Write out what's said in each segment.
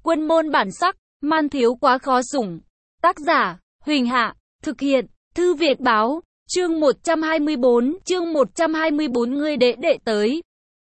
Quân môn bản sắc, man thiếu quá khó sủng. Tác giả, Huỳnh Hạ, thực hiện, Thư Việt Báo, chương 124 người đệ đệ tới.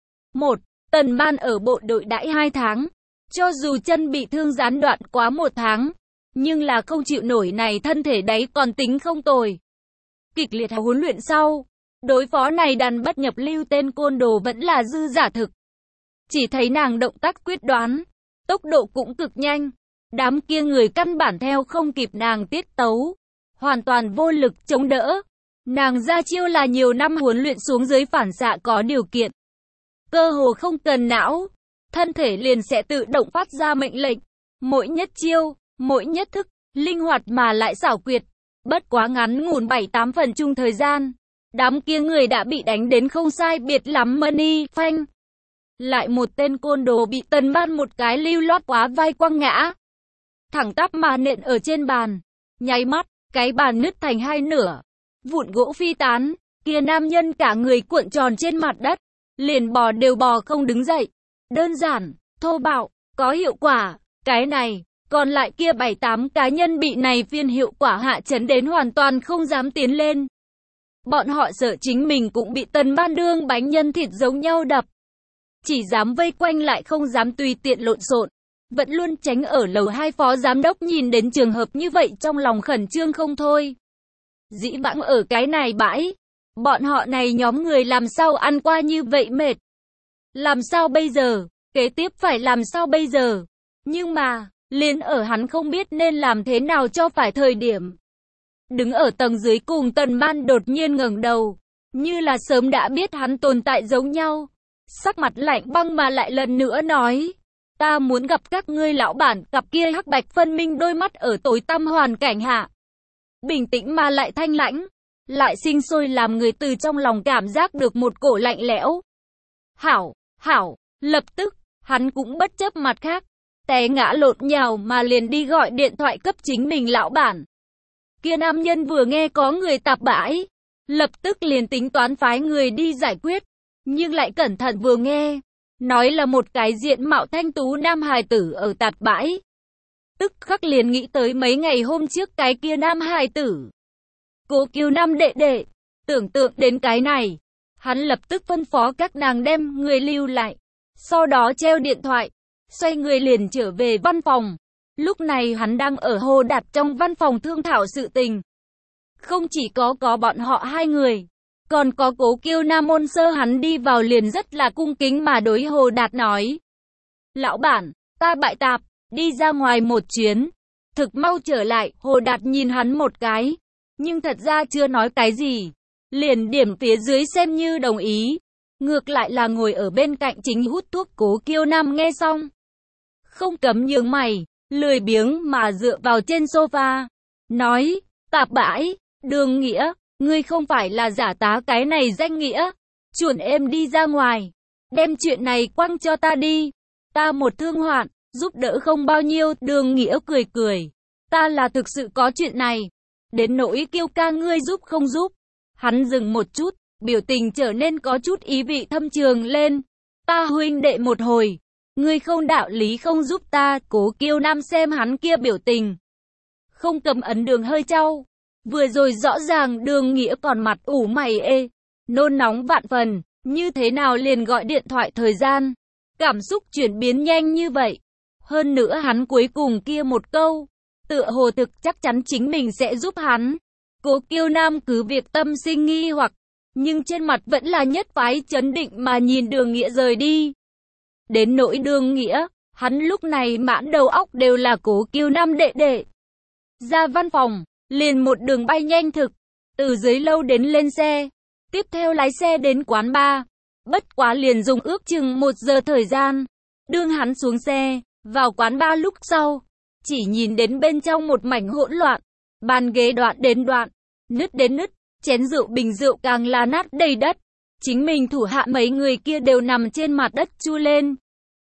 1. Tần Man ở bộ đội đãi 2 tháng. Cho dù chân bị thương gián đoạn quá 1 tháng, nhưng là không chịu nổi này, thân thể đấy còn tính không tồi. Kịch liệt huấn luyện sau, đối phó này đàn bất nhập lưu tên côn đồ vẫn là dư giả thực. Chỉ thấy nàng động tác quyết đoán, tốc độ cũng cực nhanh. Đám kia người căn bản theo không kịp nàng tiết tấu, hoàn toàn vô lực chống đỡ. Nàng ra chiêu là nhiều năm huấn luyện xuống dưới phản xạ có điều kiện. Cơ hồ không cần não, thân thể liền sẽ tự động phát ra mệnh lệnh. Mỗi nhất chiêu, mỗi nhất thức, linh hoạt mà lại xảo quyệt. Bất quá ngắn ngủn 7-8 phần chung thời gian, đám kia người đã bị đánh đến không sai biệt lắm. Money phanh. Lại một tên côn đồ bị Tần Man một cái lưu loát quá vai quăng ngã. Thẳng tắp mà nện ở trên bàn. Nháy mắt, cái bàn nứt thành 2 nửa. Vụn gỗ phi tán, kia nam nhân cả người cuộn tròn trên mặt đất. Liền bò đều bò không đứng dậy. Đơn giản, thô bạo, có hiệu quả. Cái này, còn lại kia 7-8 cá nhân bị này phiên hiệu quả hạ chấn đến hoàn toàn không dám tiến lên. Bọn họ sợ chính mình cũng bị Tần Man đương bánh nhân thịt giống nhau đập. Chỉ dám vây quanh lại không dám tùy tiện lộn xộn. Vẫn luôn tránh ở lầu 2 phó giám đốc nhìn đến trường hợp như vậy trong lòng khẩn trương không thôi. Dĩ vãng ở cái này bãi, bọn họ này nhóm người làm sao ăn qua như vậy mệt. Làm sao bây giờ, kế tiếp phải làm sao bây giờ. Nhưng mà, liền ở hắn không biết nên làm thế nào cho phải thời điểm. Đứng ở tầng dưới cùng Tần Man đột nhiên ngẩng đầu, như là sớm đã biết hắn tồn tại giống nhau. Sắc mặt lạnh băng mà lại lần nữa nói. Ta muốn gặp các ngươi lão bản. Cặp kia hắc bạch phân minh đôi mắt ở tối tăm hoàn cảnh hạ. Bình tĩnh mà lại thanh lãnh. Lại sinh sôi làm người từ trong lòng cảm giác được một cổ lạnh lẽo. Hảo, lập tức, hắn cũng bất chấp mặt khác. Té ngã lộn nhào mà liền đi gọi điện thoại cấp chính mình lão bản. Kia nam nhân vừa nghe có người tạp bãi, lập tức liền tính toán phái người đi giải quyết. Nhưng lại cẩn thận vừa nghe, nói là một cái diện mạo thanh tú nam hài tử ở tạp bãi. Tức khắc liền nghĩ tới mấy ngày hôm trước cái kia nam hài tử. Cố Kiều Nam đệ đệ, tưởng tượng đến cái này, hắn lập tức phân phó các nàng đem người lưu lại. Sau đó treo điện thoại, xoay người liền trở về văn phòng. Lúc này hắn đang ở Hồ Đạt trong văn phòng thương thảo sự tình. Không chỉ có bọn họ 2 người, còn có Cố Kiều Nam môn sơ. Hắn đi vào liền rất là cung kính mà đối Hồ Đạt nói. Lão bản, ta bại tạp, đi ra ngoài một chuyến. Thực mau trở lại. Hồ Đạt nhìn hắn một cái, nhưng thật ra chưa nói cái gì. Liền điểm phía dưới xem như đồng ý. Ngược lại là ngồi ở bên cạnh chính hút thuốc Cố Kiều Nam nghe xong, không cấm nhướng mày, lười biếng mà dựa vào trên sofa. Nói, tạp bãi, Đường Nghĩa, ngươi không phải là giả tá cái này danh nghĩa. Chuẩn em đi ra ngoài, đem chuyện này quăng cho ta đi. Ta một thương hoạn, giúp đỡ không bao nhiêu. Đường Nghĩa cười. Ta là thực sự có chuyện này. Đến nỗi Kiều ca ngươi giúp không giúp. Hắn dừng một chút, biểu tình trở nên có chút ý vị thâm trường lên. Ta huynh đệ một hồi, ngươi không đạo lý không giúp ta. Cố Kiều Nam xem hắn kia biểu tình, không cầm ấn đường hơi trao. Vừa rồi rõ ràng Đường Nghĩa còn mặt ủ mày nôn nóng vạn phần, như thế nào liền gọi điện thoại thời gian. Cảm xúc chuyển biến nhanh như vậy. Hơn nữa hắn cuối cùng kia một câu, tựa hồ thực chắc chắn chính mình sẽ giúp hắn. Cố Kiều Nam cứ việc tâm sinh nghi hoặc, nhưng trên mặt vẫn là nhất phái chấn định mà nhìn Đường Nghĩa rời đi. Đến nỗi Đường Nghĩa, hắn lúc này mãn đầu óc đều là Cố Kiều Nam đệ đệ. Ra văn phòng, liền một đường bay nhanh thực, từ dưới lâu đến lên xe, tiếp theo lái xe đến quán bar. Bất quá liền dùng ước chừng 1 giờ thời gian. Đương hắn xuống xe, vào quán bar lúc sau, chỉ nhìn đến bên trong một mảnh hỗn loạn. Bàn ghế đoạn đến đoạn, nứt đến nứt, chén rượu bình rượu càng là nát đầy đất. Chính mình thủ hạ mấy người kia đều nằm trên mặt đất chu lên.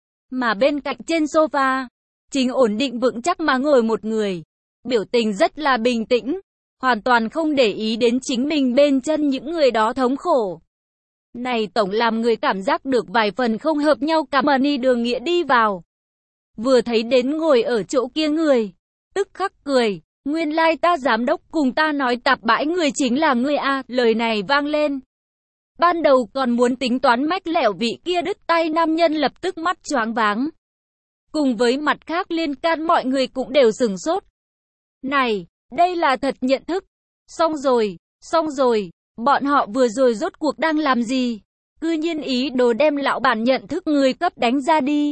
Mà bên cạnh trên sofa, chính ổn định vững chắc mà ngồi một người. Biểu tình rất là bình tĩnh, hoàn toàn không để ý đến chính mình bên chân những người đó thống khổ. Này tổng làm người cảm giác được vài phần không hợp nhau. Cảm ơn Đường Nghĩa đi vào. vừa thấy đến ngồi ở chỗ kia người, tức khắc cười, nguyên lai ta giám đốc cùng ta nói tạp bãi người chính là ngươi a. Lời này vang lên. Ban đầu còn muốn tính toán mách lẻo vị kia đứt tay nam nhân lập tức mắt choáng váng. Cùng với mặt khác liên can mọi người cũng đều sửng sốt. Này, đây là thật nhận thức. Xong rồi, bọn họ vừa rồi rốt cuộc đang làm gì? Cư nhiên ý đồ đem lão bản nhận thức người cấp đánh ra đi.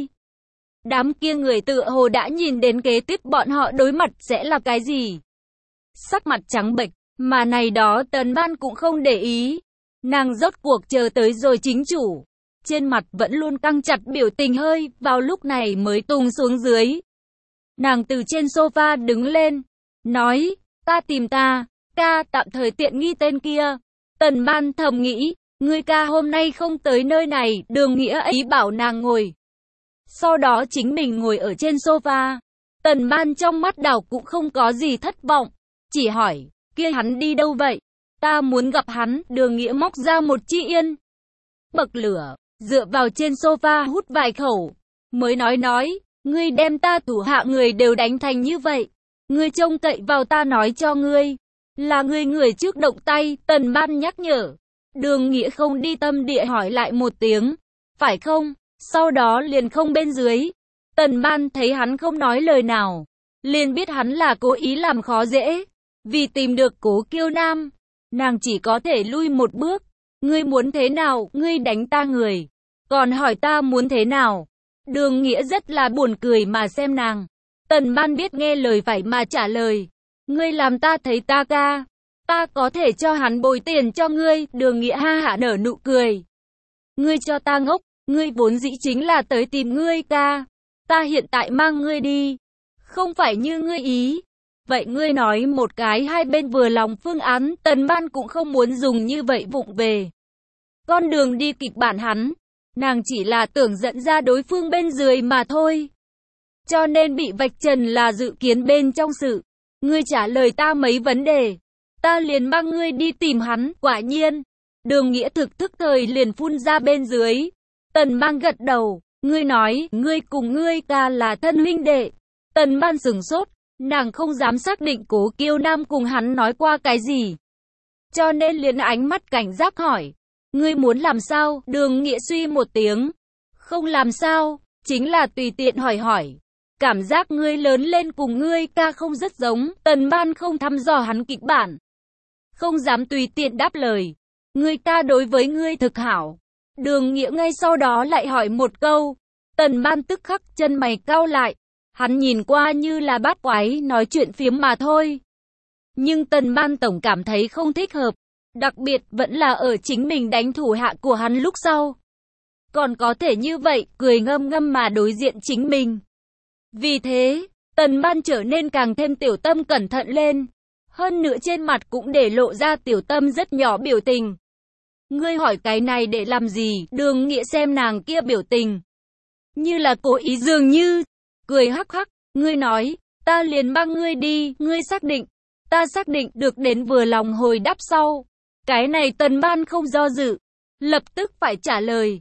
Đám kia người tựa hồ đã nhìn đến kế tiếp bọn họ đối mặt sẽ là cái gì. Sắc mặt trắng bệch, mà này đó Tần Ban cũng không để ý. Nàng rốt cuộc chờ tới rồi chính chủ. Trên mặt vẫn luôn căng chặt biểu tình hơi, vào lúc này mới tung xuống dưới. Nàng từ trên sofa đứng lên, nói, ta tìm ta, ca tạm thời tiện nghi tên kia. Tần Ban thầm nghĩ, ngươi ca hôm nay không tới nơi này, Đường Nghĩa ý bảo nàng ngồi. Sau đó chính mình ngồi ở trên sofa. Tần Ban trong mắt đảo cũng không có gì thất vọng, chỉ hỏi, kia hắn đi đâu vậy? Ta muốn gặp hắn. Đường Nghĩa móc ra một chi yên. Bậc lửa, dựa vào trên sofa hút vài khẩu, mới nói, ngươi đem ta thủ hạ người đều đánh thành như vậy. Ngươi trông cậy vào ta nói cho ngươi, là ngươi người trước động tay. Tần Ban nhắc nhở. Đường Nghĩa không đi tâm địa hỏi lại một tiếng, phải không? Sau đó liền không bên dưới. Tần Ban thấy hắn không nói lời nào, liền biết hắn là cố ý làm khó dễ. Vì tìm được Cố Kiêu Nam, nàng chỉ có thể lui một bước. Ngươi muốn thế nào? Ngươi đánh ta người, còn hỏi ta muốn thế nào? Đường Nghĩa rất là buồn cười mà xem nàng. Tần Ban biết nghe lời phải mà trả lời. Ngươi làm ta thấy ta ca, ta có thể cho hắn bồi tiền cho ngươi. Đường Nghĩa ha hả nở nụ cười. Ngươi cho ta ngốc, ngươi vốn dĩ chính là tới tìm ngươi ca. Ta hiện tại mang ngươi đi, không phải như ngươi ý. Vậy ngươi nói một cái hai bên vừa lòng phương án. Tần Ban cũng không muốn dùng như vậy vụng về con đường đi kịch bản hắn. Nàng chỉ là tưởng dẫn ra đối phương bên dưới mà thôi. Cho nên bị vạch trần là dự kiến bên trong sự. Ngươi trả lời ta mấy vấn đề, ta liền mang ngươi đi tìm hắn. Quả nhiên, Đường Nghĩa thực thức thời liền phun ra bên dưới. Tần Ban gật đầu, ngươi nói, ngươi cùng ngươi ca là thân huynh đệ. Tần Ban sửng sốt, nàng không dám xác định Cố Kiêu Nam cùng hắn nói qua cái gì. Cho nên liền ánh mắt cảnh giác hỏi, ngươi muốn làm sao? Đường Nghĩa suy một tiếng, không làm sao, chính là tùy tiện hỏi. Cảm giác ngươi lớn lên cùng ngươi ca không rất giống. Tần Ban không thăm dò hắn kịch bản, không dám tùy tiện đáp lời. Ngươi ca đối với ngươi thực hảo. Đường Nghĩa ngay sau đó lại hỏi một câu. Tần Ban tức khắc chân mày cau lại. Hắn nhìn qua như là bát quái nói chuyện phiếm mà thôi. Nhưng Tần Ban tổng cảm thấy không thích hợp. Đặc biệt vẫn là ở chính mình đánh thủ hạ của hắn lúc sau. Còn có thể như vậy, cười ngâm ngâm mà đối diện chính mình. Vì thế, Tần Ban trở nên càng thêm tiểu tâm cẩn thận lên. Hơn nữa trên mặt cũng để lộ ra tiểu tâm rất nhỏ biểu tình. Ngươi hỏi cái này để làm gì? Đường Nghĩa xem nàng kia biểu tình, như là cố ý dường như, cười hắc hắc. Ngươi nói, ta liền mang ngươi đi. Ngươi xác định? Ta xác định. Được đến vừa lòng hồi đáp sau. Cái này Tần Ban không do dự, lập tức phải trả lời.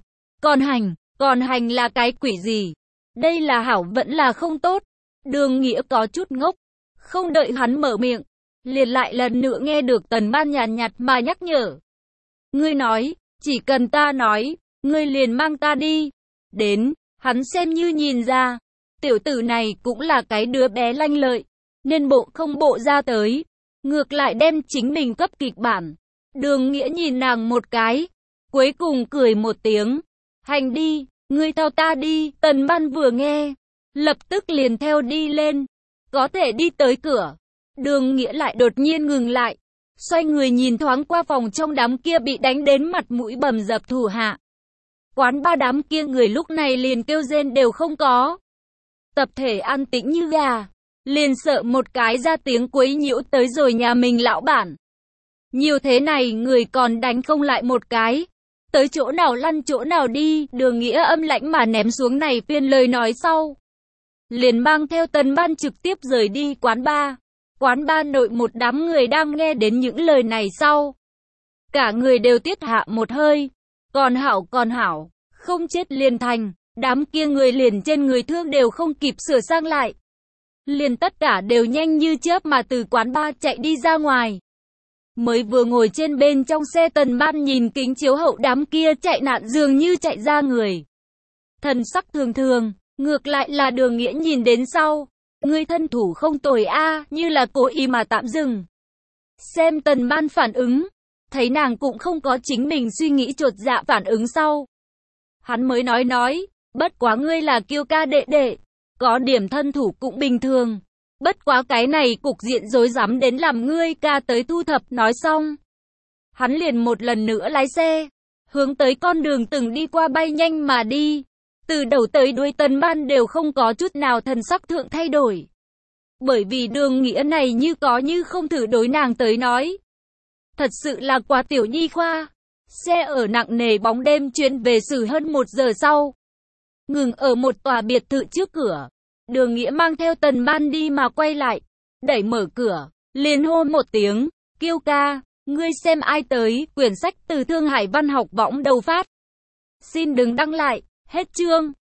Còn hành là cái quỷ gì? Đây là hảo vẫn là không tốt? Đường Nghĩa có chút ngốc, không đợi hắn mở miệng, liền lại lần nữa nghe được Tần Ban nhàn nhạt mà nhắc nhở. Ngươi nói, chỉ cần ta nói, ngươi liền mang ta đi. Đến, hắn xem như nhìn ra, tiểu tử này cũng là cái đứa bé lanh lợi, nên bộ không bộ ra tới, ngược lại đem chính mình cấp kịch bản. Đường Nghĩa nhìn nàng một cái, cuối cùng cười một tiếng. Hành đi, ngươi theo ta đi. Tần Ban vừa nghe, lập tức liền theo đi lên. Có thể đi tới cửa, Đường Nghĩa lại đột nhiên ngừng lại, xoay người nhìn thoáng qua phòng trong đám kia bị đánh đến mặt mũi bầm dập thủ hạ. Quán ba đám kia người lúc này liền kêu rên đều không có. Tập thể an tĩnh như gà, liền sợ một cái ra tiếng quấy nhiễu tới rồi nhà mình lão bản. Nhiều thế này người còn đánh không lại một cái, tới chỗ nào lăn chỗ nào đi. Đường Nghĩa âm lãnh mà ném xuống này phiên lời nói sau, liền mang theo Tần Ban trực tiếp rời đi quán bar. Quán bar nội một đám người đang nghe đến những lời này sau, cả người đều tiết hạ một hơi. Còn hảo, không chết liền thành. Đám kia người liền trên người thương đều không kịp sửa sang lại. Liền tất cả đều nhanh như chớp mà từ quán bar chạy đi ra ngoài. Mới vừa ngồi trên bên trong xe, Tần Ban nhìn kính chiếu hậu đám kia chạy nạn dường như chạy ra người. Thần sắc thường thường, ngược lại là Đường Nghĩa nhìn đến sau. Người thân thủ không tồi a, như là cố ý mà tạm dừng. Xem Tần Ban phản ứng, thấy nàng cũng không có chính mình suy nghĩ chột dạ phản ứng sau. Hắn mới nói, bất quá ngươi là Kiêu ca đệ đệ, có điểm thân thủ cũng bình thường. Bất quá cái này cục diện rối rắm đến làm ngươi ca tới thu thập. Nói xong, hắn liền một lần nữa lái xe, hướng tới con đường từng đi qua bay nhanh mà đi. Từ đầu tới đuôi Tần Ban đều không có chút nào thần sắc thượng thay đổi. Bởi vì Đường Nghĩa này như có như không thử đối nàng tới nói. Thật sự là quá tiểu nhi khoa. Xe ở nặng nề bóng đêm chuyến về xử hơn 1 giờ sau. Ngừng ở một tòa biệt thự trước cửa. Đường Nghĩa mang theo Tần Ban đi mà quay lại. Đẩy mở cửa, liền hô một tiếng. Kiêu ca, ngươi xem ai tới. Quyển sách từ Thương Hải Văn học võng đầu phát. Xin đừng đăng lại. Hết chương.